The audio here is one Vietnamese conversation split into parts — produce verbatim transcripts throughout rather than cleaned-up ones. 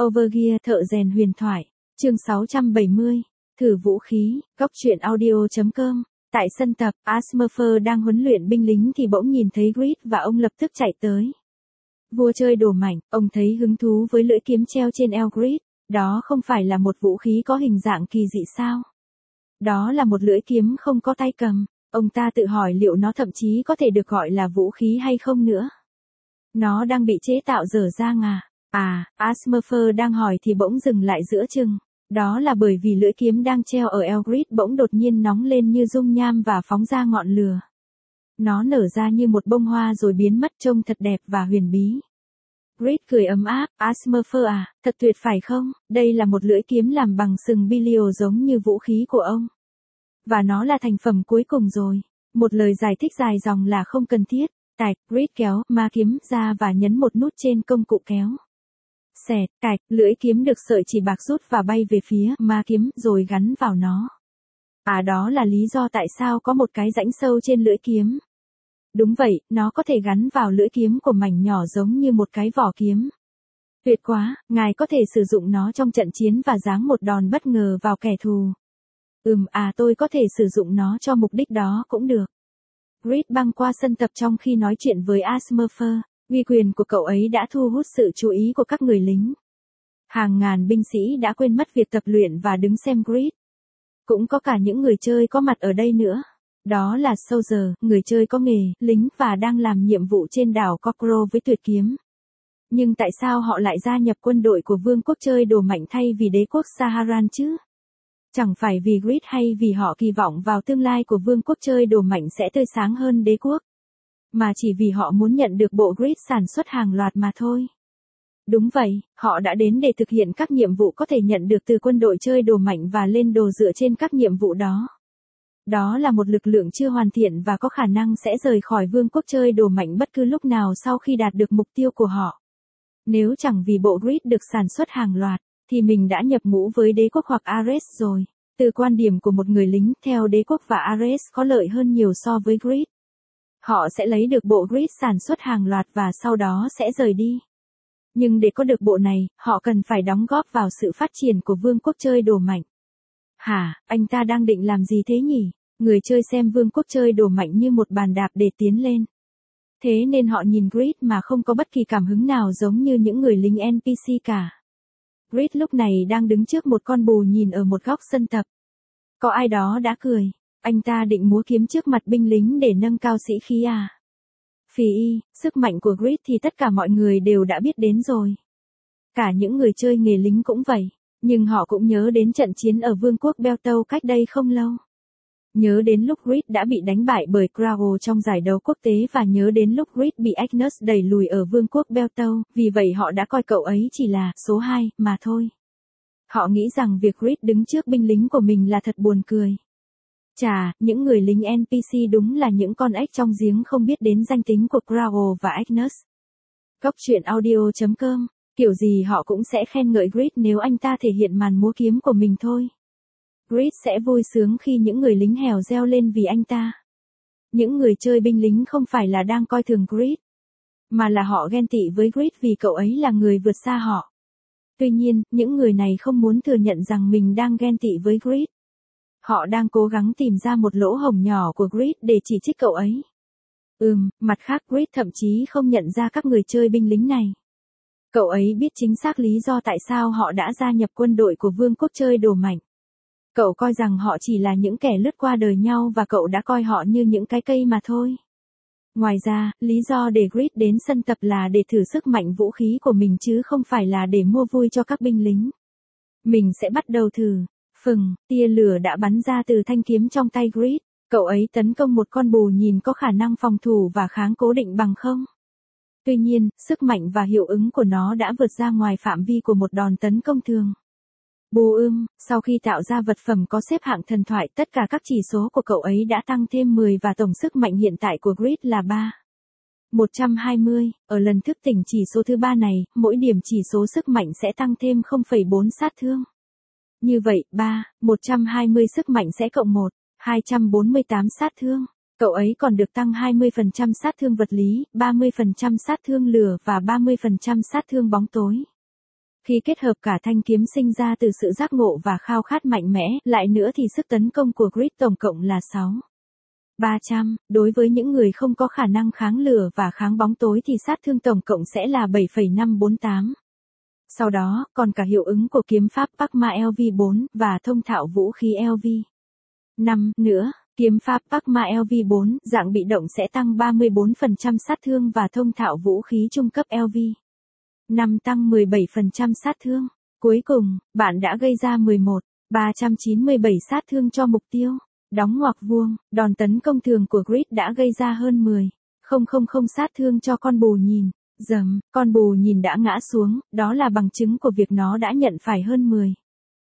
Overgear thợ rèn huyền thoại. Chương sáu trăm bảy mươi. Thử vũ khí. Góc truyện audio chấm com. Tại sân tập, Asmurfer đang huấn luyện binh lính thì bỗng nhìn thấy Grid và ông lập tức chạy tới. Vua chơi đồ mảnh, ông thấy hứng thú với lưỡi kiếm treo trên eo Grid. Đó không phải là một vũ khí có hình dạng kỳ dị sao? Đó là một lưỡi kiếm không có tay cầm. Ông ta tự hỏi liệu nó thậm chí có thể được gọi là vũ khí hay không nữa. Nó đang bị chế tạo dở dang à? À, Asmurfer đang hỏi thì bỗng dừng lại giữa chừng. Đó là bởi vì lưỡi kiếm đang treo ở eo Grid bỗng đột nhiên nóng lên như dung nham và phóng ra ngọn lửa. Nó nở ra như một bông hoa rồi biến mất, trông thật đẹp và huyền bí. Grid cười ấm áp, Asmurfer à, thật tuyệt phải không? Đây là một lưỡi kiếm làm bằng sừng bilio giống như vũ khí của ông. Và nó là thành phẩm cuối cùng rồi. Một lời giải thích dài dòng là không cần thiết. Tạch, Grid kéo ma kiếm ra và nhấn một nút trên công cụ kéo. Xẹt, cạch, lưỡi kiếm được sợi chỉ bạc rút và bay về phía ma kiếm rồi gắn vào nó. À, đó là lý do tại sao có một cái rãnh sâu trên lưỡi kiếm. Đúng vậy, nó có thể gắn vào lưỡi kiếm của mảnh nhỏ giống như một cái vỏ kiếm. Tuyệt quá, ngài có thể sử dụng nó trong trận chiến và giáng một đòn bất ngờ vào kẻ thù. Ừm, à tôi có thể sử dụng nó cho mục đích đó cũng được. Grid băng qua sân tập trong khi nói chuyện với Asmurfer. Uy quyền của cậu ấy đã thu hút sự chú ý của các người lính. Hàng ngàn binh sĩ đã quên mất việc tập luyện và đứng xem Grid. Cũng có cả những người chơi có mặt ở đây nữa. Đó là Soldier, người chơi có nghề, lính và đang làm nhiệm vụ trên đảo Kokoro với tuyệt kiếm. Nhưng tại sao họ lại gia nhập quân đội của vương quốc chơi đồ mạnh thay vì đế quốc Saharan chứ? Chẳng phải vì Grid hay vì họ kỳ vọng vào tương lai của vương quốc chơi đồ mạnh sẽ tươi sáng hơn đế quốc. Mà chỉ vì họ muốn nhận được bộ Grid sản xuất hàng loạt mà thôi. Đúng vậy, họ đã đến để thực hiện các nhiệm vụ có thể nhận được từ quân đội chơi đồ mạnh và lên đồ dựa trên các nhiệm vụ đó. Đó là một lực lượng chưa hoàn thiện và có khả năng sẽ rời khỏi vương quốc chơi đồ mạnh bất cứ lúc nào sau khi đạt được mục tiêu của họ. Nếu chẳng vì bộ Grid được sản xuất hàng loạt, thì mình đã nhập ngũ với đế quốc hoặc Ares rồi. Từ quan điểm của một người lính, theo đế quốc và Ares có lợi hơn nhiều so với Grid. Họ sẽ lấy được bộ Grid sản xuất hàng loạt và sau đó sẽ rời đi. Nhưng để có được bộ này, họ cần phải đóng góp vào sự phát triển của vương quốc chơi đồ mạnh. Hả, anh ta đang định làm gì thế nhỉ? Người chơi xem vương quốc chơi đồ mạnh như một bàn đạp để tiến lên. Thế nên họ nhìn Grid mà không có bất kỳ cảm hứng nào giống như những người lính en pê xê cả. Grid lúc này đang đứng trước một con bù nhìn ở một góc sân tập. Có ai đó đã cười. Anh ta định múa kiếm trước mặt binh lính để nâng cao sĩ khí à? Phì y, sức mạnh của Grid thì tất cả mọi người đều đã biết đến rồi. Cả những người chơi nghề lính cũng vậy. Nhưng họ cũng nhớ đến trận chiến ở vương quốc Belto cách đây không lâu. Nhớ đến lúc Grid đã bị đánh bại bởi Krao trong giải đấu quốc tế và nhớ đến lúc Grid bị Agnus đẩy lùi ở vương quốc Belto, vì vậy họ đã coi cậu ấy chỉ là số hai mà thôi. Họ nghĩ rằng việc Grid đứng trước binh lính của mình là thật buồn cười. Chà, những người lính en pê xê đúng là những con ếch trong giếng không biết đến danh tính của Krao và Agnus. Góc truyện audio chấm com. Kiểu gì họ cũng sẽ khen ngợi Grid nếu anh ta thể hiện màn múa kiếm của mình thôi. Grid sẽ vui sướng khi những người lính hèo reo lên vì anh ta. Những người chơi binh lính không phải là đang coi thường Grid, mà là họ ghen tị với Grid vì cậu ấy là người vượt xa họ. Tuy nhiên, những người này không muốn thừa nhận rằng mình đang ghen tị với Grid. Họ đang cố gắng tìm ra một lỗ hổng nhỏ của Grid để chỉ trích cậu ấy. Ừm, mặt khác Grid thậm chí không nhận ra các người chơi binh lính này. Cậu ấy biết chính xác lý do tại sao họ đã gia nhập quân đội của vương quốc chơi đồ mạnh. Cậu coi rằng họ chỉ là những kẻ lướt qua đời nhau và cậu đã coi họ như những cái cây mà thôi. Ngoài ra, lý do để Grid đến sân tập là để thử sức mạnh vũ khí của mình chứ không phải là để mua vui cho các binh lính. Mình sẽ bắt đầu thử. Phừng, tia lửa đã bắn ra từ thanh kiếm trong tay Grid. Cậu ấy tấn công một con bù nhìn có khả năng phòng thủ và kháng cố định bằng không. Tuy nhiên, sức mạnh và hiệu ứng của nó đã vượt ra ngoài phạm vi của một đòn tấn công thường. Bù ưm, sau khi tạo ra vật phẩm có xếp hạng thần thoại, tất cả các chỉ số của cậu ấy đã tăng thêm mười và tổng sức mạnh hiện tại của Grid là ba. một trăm hai mươi, ở lần thức tỉnh chỉ số thứ ba này, mỗi điểm chỉ số sức mạnh sẽ tăng thêm không phẩy bốn sát thương. Như vậy, ba, một trăm hai mươi sức mạnh sẽ cộng một, hai trăm bốn mươi tám sát thương. Cậu ấy còn được tăng hai mươi phần trăm sát thương vật lý, ba mươi phần trăm sát thương lửa và ba mươi phần trăm sát thương bóng tối. Khi kết hợp cả thanh kiếm sinh ra từ sự giác ngộ và khao khát mạnh mẽ, lại nữa thì sức tấn công của Grid tổng cộng là sáu ba trăm, đối với những người không có khả năng kháng lửa và kháng bóng tối thì sát thương tổng cộng sẽ là bảy phẩy năm bốn tám. Sau đó, còn cả hiệu ứng của kiếm pháp Pakma L V bốn và thông thạo vũ khí L V năm nữa. Kiếm pháp Pakma L V bốn dạng bị động sẽ tăng ba mươi tư phần trăm sát thương và thông thạo vũ khí trung cấp L V năm tăng mười bảy phần trăm sát thương. Cuối cùng, bạn đã gây ra mười một nghìn ba trăm chín mươi bảy sát thương cho mục tiêu. Đóng ngoặc vuông, đòn tấn công thường của Grid đã gây ra hơn mười nghìn sát thương cho con bù nhìn. Dầm, con bù nhìn đã ngã xuống, đó là bằng chứng của việc nó đã nhận phải hơn mười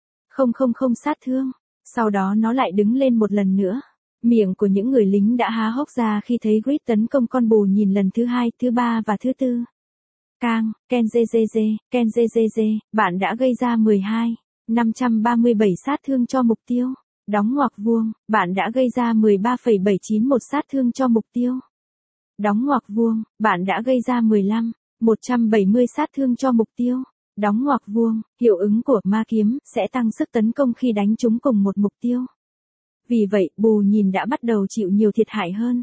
nghìn sát thương. Sau đó nó lại đứng lên một lần nữa. Miệng của những người lính đã há hốc ra khi thấy Grid tấn công con bù nhìn lần thứ hai, thứ ba và thứ tư. Kang, Kenjjj, Kenjjj, bạn đã gây ra mười hai nghìn năm trăm ba mươi bảy sát thương cho mục tiêu. Đóng ngoặc vuông, bạn đã gây ra mười ba phẩy bảy chín một sát thương cho mục tiêu. Đóng ngoặc vuông, bạn đã gây ra mười lăm nghìn một trăm bảy mươi sát thương cho mục tiêu. Đóng ngoặc vuông, hiệu ứng của ma kiếm sẽ tăng sức tấn công khi đánh trúng cùng một mục tiêu. Vì vậy, bù nhìn đã bắt đầu chịu nhiều thiệt hại hơn.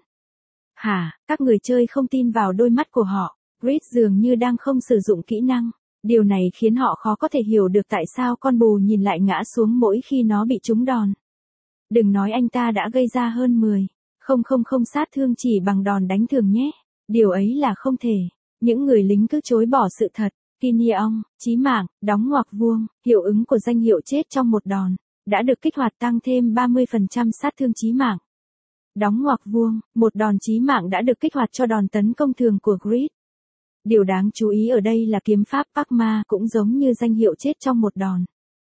Hả, các người chơi không tin vào đôi mắt của họ. Grid dường như đang không sử dụng kỹ năng. Điều này khiến họ khó có thể hiểu được tại sao con bù nhìn lại ngã xuống mỗi khi nó bị trúng đòn. Đừng nói anh ta đã gây ra hơn mười nghìn sát thương chỉ bằng đòn đánh thường nhé. Điều ấy là không thể. Những người lính cứ chối bỏ sự thật. Kinyeong, chí mạng, đóng ngoặc vuông, hiệu ứng của danh hiệu chết trong một đòn, đã được kích hoạt tăng thêm ba mươi phần trăm sát thương chí mạng. Đóng ngoặc vuông, một đòn chí mạng đã được kích hoạt cho đòn tấn công thường của Grid. Điều đáng chú ý ở đây là kiếm pháp Pakma cũng giống như danh hiệu chết trong một đòn.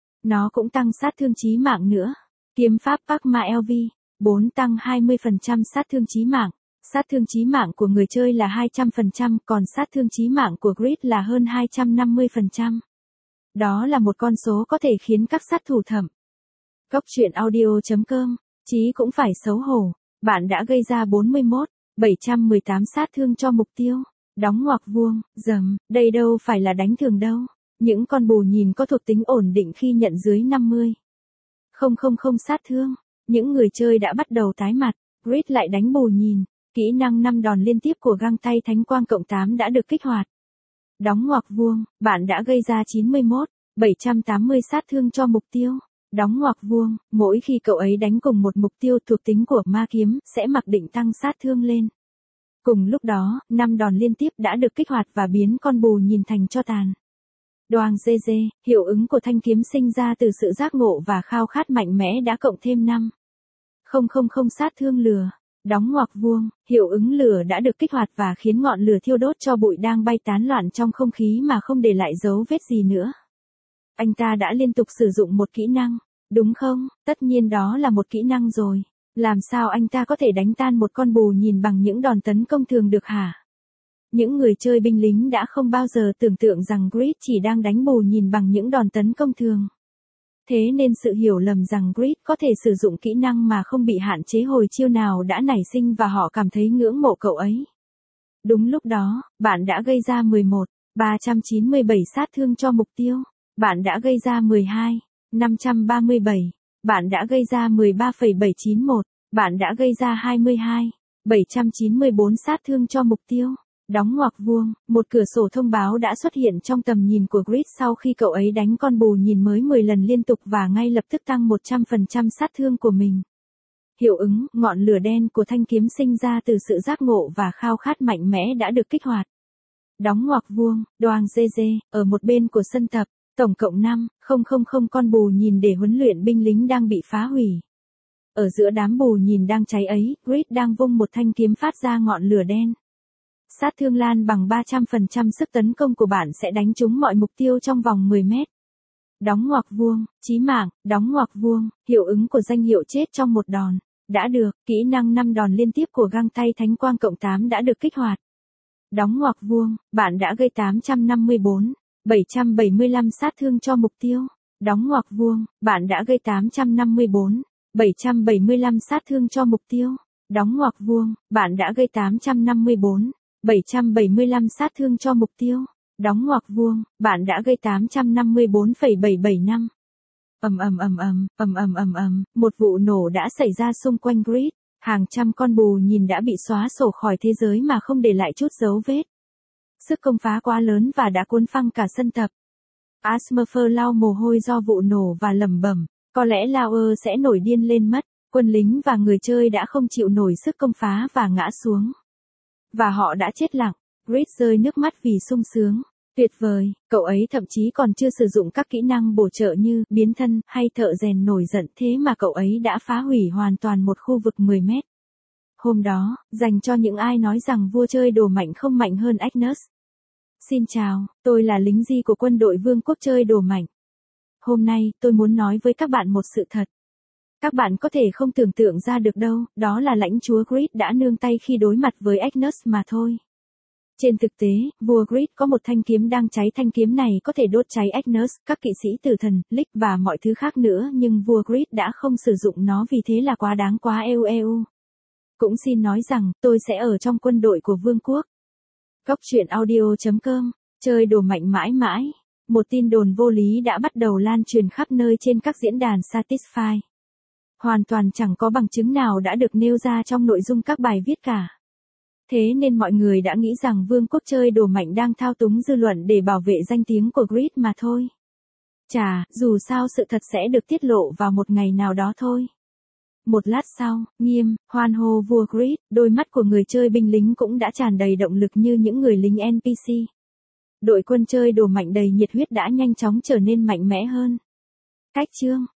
Nó cũng tăng sát thương chí mạng nữa. Kiếm pháp Pakma L V bốn tăng hai mươi phần trăm sát thương chí mạng. Sát thương chí mạng của người chơi là hai trăm phần trăm, còn sát thương chí mạng của Grid là hơn hai trăm năm mươi phần trăm. Đó là một con số có thể khiến các sát thủ thẩm. Cốc truyện audio chấm com, chí cũng phải xấu hổ. Bạn đã gây ra bốn mươi mốt nghìn bảy trăm mười tám sát thương cho mục tiêu. Đóng ngoặc vuông, dầm, đây đâu phải là đánh thường đâu. Những con bù nhìn có thuộc tính ổn định khi nhận dưới năm mươi nghìn sát thương. Những người chơi đã bắt đầu tái mặt. Grid lại đánh bù nhìn. Kỹ năng năm đòn liên tiếp của găng tay thánh quang cộng tám đã được kích hoạt. Đóng ngoặc vuông, bạn đã gây ra chín mươi mốt nghìn bảy trăm tám mươi sát thương cho mục tiêu. Đóng ngoặc vuông, mỗi khi cậu ấy đánh cùng một mục tiêu thuộc tính của ma kiếm sẽ mặc định tăng sát thương lên. Cùng lúc đó, năm đòn liên tiếp đã được kích hoạt và biến con bù nhìn thành tro tàn. Đoàng gi gi, hiệu ứng của thanh kiếm sinh ra từ sự giác ngộ và khao khát mạnh mẽ đã cộng thêm năm nghìn sát thương lửa. Đóng ngoặc vuông, hiệu ứng lửa đã được kích hoạt và khiến ngọn lửa thiêu đốt cho bụi đang bay tán loạn trong không khí mà không để lại dấu vết gì nữa. Anh ta đã liên tục sử dụng một kỹ năng, đúng không? Tất nhiên đó là một kỹ năng rồi. Làm sao anh ta có thể đánh tan một con bù nhìn bằng những đòn tấn công thường được hả? Những người chơi binh lính đã không bao giờ tưởng tượng rằng Grid chỉ đang đánh bù nhìn bằng những đòn tấn công thường. Thế nên sự hiểu lầm rằng Grid có thể sử dụng kỹ năng mà không bị hạn chế hồi chiêu nào đã nảy sinh và họ cảm thấy ngưỡng mộ cậu ấy. Đúng lúc đó, bạn đã gây ra mười một nghìn ba trăm chín mươi bảy sát thương cho mục tiêu. Bạn đã gây ra mười hai nghìn năm trăm ba mươi bảy. Bạn đã gây ra mười ba phẩy bảy chín mốt. Bạn đã gây ra hai mươi hai nghìn bảy trăm chín mươi bốn sát thương cho mục tiêu. Đóng ngoặc vuông, một cửa sổ thông báo đã xuất hiện trong tầm nhìn của Grid sau khi cậu ấy đánh con bù nhìn mới mười lần liên tục và ngay lập tức tăng một trăm phần trăm sát thương của mình. Hiệu ứng, ngọn lửa đen của thanh kiếm sinh ra từ sự giác ngộ và khao khát mạnh mẽ đã được kích hoạt. Đóng ngoặc vuông, Đoàng gi gi, ở một bên của sân tập, tổng cộng năm nghìn con bù nhìn để huấn luyện binh lính đang bị phá hủy. Ở giữa đám bù nhìn đang cháy ấy, Grid đang vung một thanh kiếm phát ra ngọn lửa đen. Sát thương lan bằng ba trăm phần trăm sức tấn công của bạn sẽ đánh trúng mọi mục tiêu trong vòng mười mét. Đóng ngoặc vuông, chí mạng, đóng ngoặc vuông, hiệu ứng của danh hiệu chết trong một đòn. Đã được, kỹ năng năm đòn liên tiếp của găng tay thánh quang cộng tám đã được kích hoạt. Đóng ngoặc vuông, bạn đã gây tám trăm năm mươi bốn nghìn bảy trăm bảy mươi lăm sát thương cho mục tiêu. Đóng ngoặc vuông, bạn đã gây tám trăm năm mươi bốn nghìn bảy trăm bảy mươi lăm sát thương cho mục tiêu. Đóng ngoặc vuông, bạn đã gây tám trăm năm mươi bốn nghìn bảy trăm bảy mươi lăm sát thương cho mục tiêu. Đóng ngoặc vuông, bạn đã gây tám trăm năm mươi bốn phẩy bảy bảy năm. Ầm ầm ầm ầm, ầm ầm ầm ầm, một vụ nổ đã xảy ra xung quanh grid, hàng trăm con bù nhìn đã bị xóa sổ khỏi thế giới mà không để lại chút dấu vết. Sức công phá quá lớn và đã cuốn phăng cả sân tập. Asmurfer lau mồ hôi do vụ nổ và lẩm bẩm, có lẽ Lauer sẽ nổi điên lên mất, quân lính và người chơi đã không chịu nổi sức công phá và ngã xuống. Và họ đã chết lặng, Grid rơi nước mắt vì sung sướng. Tuyệt vời, cậu ấy thậm chí còn chưa sử dụng các kỹ năng bổ trợ như biến thân hay thợ rèn nổi giận, thế mà cậu ấy đã phá hủy hoàn toàn một khu vực mười mét. Hôm đó, dành cho những ai nói rằng vua chơi đồ mạnh không mạnh hơn Agnus. Xin chào, tôi là lính Di của quân đội vương quốc chơi đồ mạnh. Hôm nay, tôi muốn nói với các bạn một sự thật. Các bạn có thể không tưởng tượng ra được đâu, đó là lãnh chúa Grid đã nương tay khi đối mặt với Agnus mà thôi. Trên thực tế, vua Grid có một thanh kiếm đang cháy, thanh kiếm này có thể đốt cháy Agnus, các kỵ sĩ tử thần, Lich và mọi thứ khác nữa, nhưng vua Grid đã không sử dụng nó vì thế là quá đáng quá eo eo. Cũng xin nói rằng, tôi sẽ ở trong quân đội của vương quốc. Góc truyện audio chấm com, chơi đồ mạnh mãi mãi. Một tin đồn vô lý đã bắt đầu lan truyền khắp nơi trên các diễn đàn Satisfy. Hoàn toàn chẳng có bằng chứng nào đã được nêu ra trong nội dung các bài viết cả. Thế nên mọi người đã nghĩ rằng vương quốc chơi đồ mạnh đang thao túng dư luận để bảo vệ danh tiếng của Grid mà thôi. Chà, dù sao sự thật sẽ được tiết lộ vào một ngày nào đó thôi. Một lát sau, nghiêm, hoan hô vua Grid, đôi mắt của người chơi binh lính cũng đã tràn đầy động lực như những người lính en pê xê. Đội quân chơi đồ mạnh đầy nhiệt huyết đã nhanh chóng trở nên mạnh mẽ hơn. Cách chương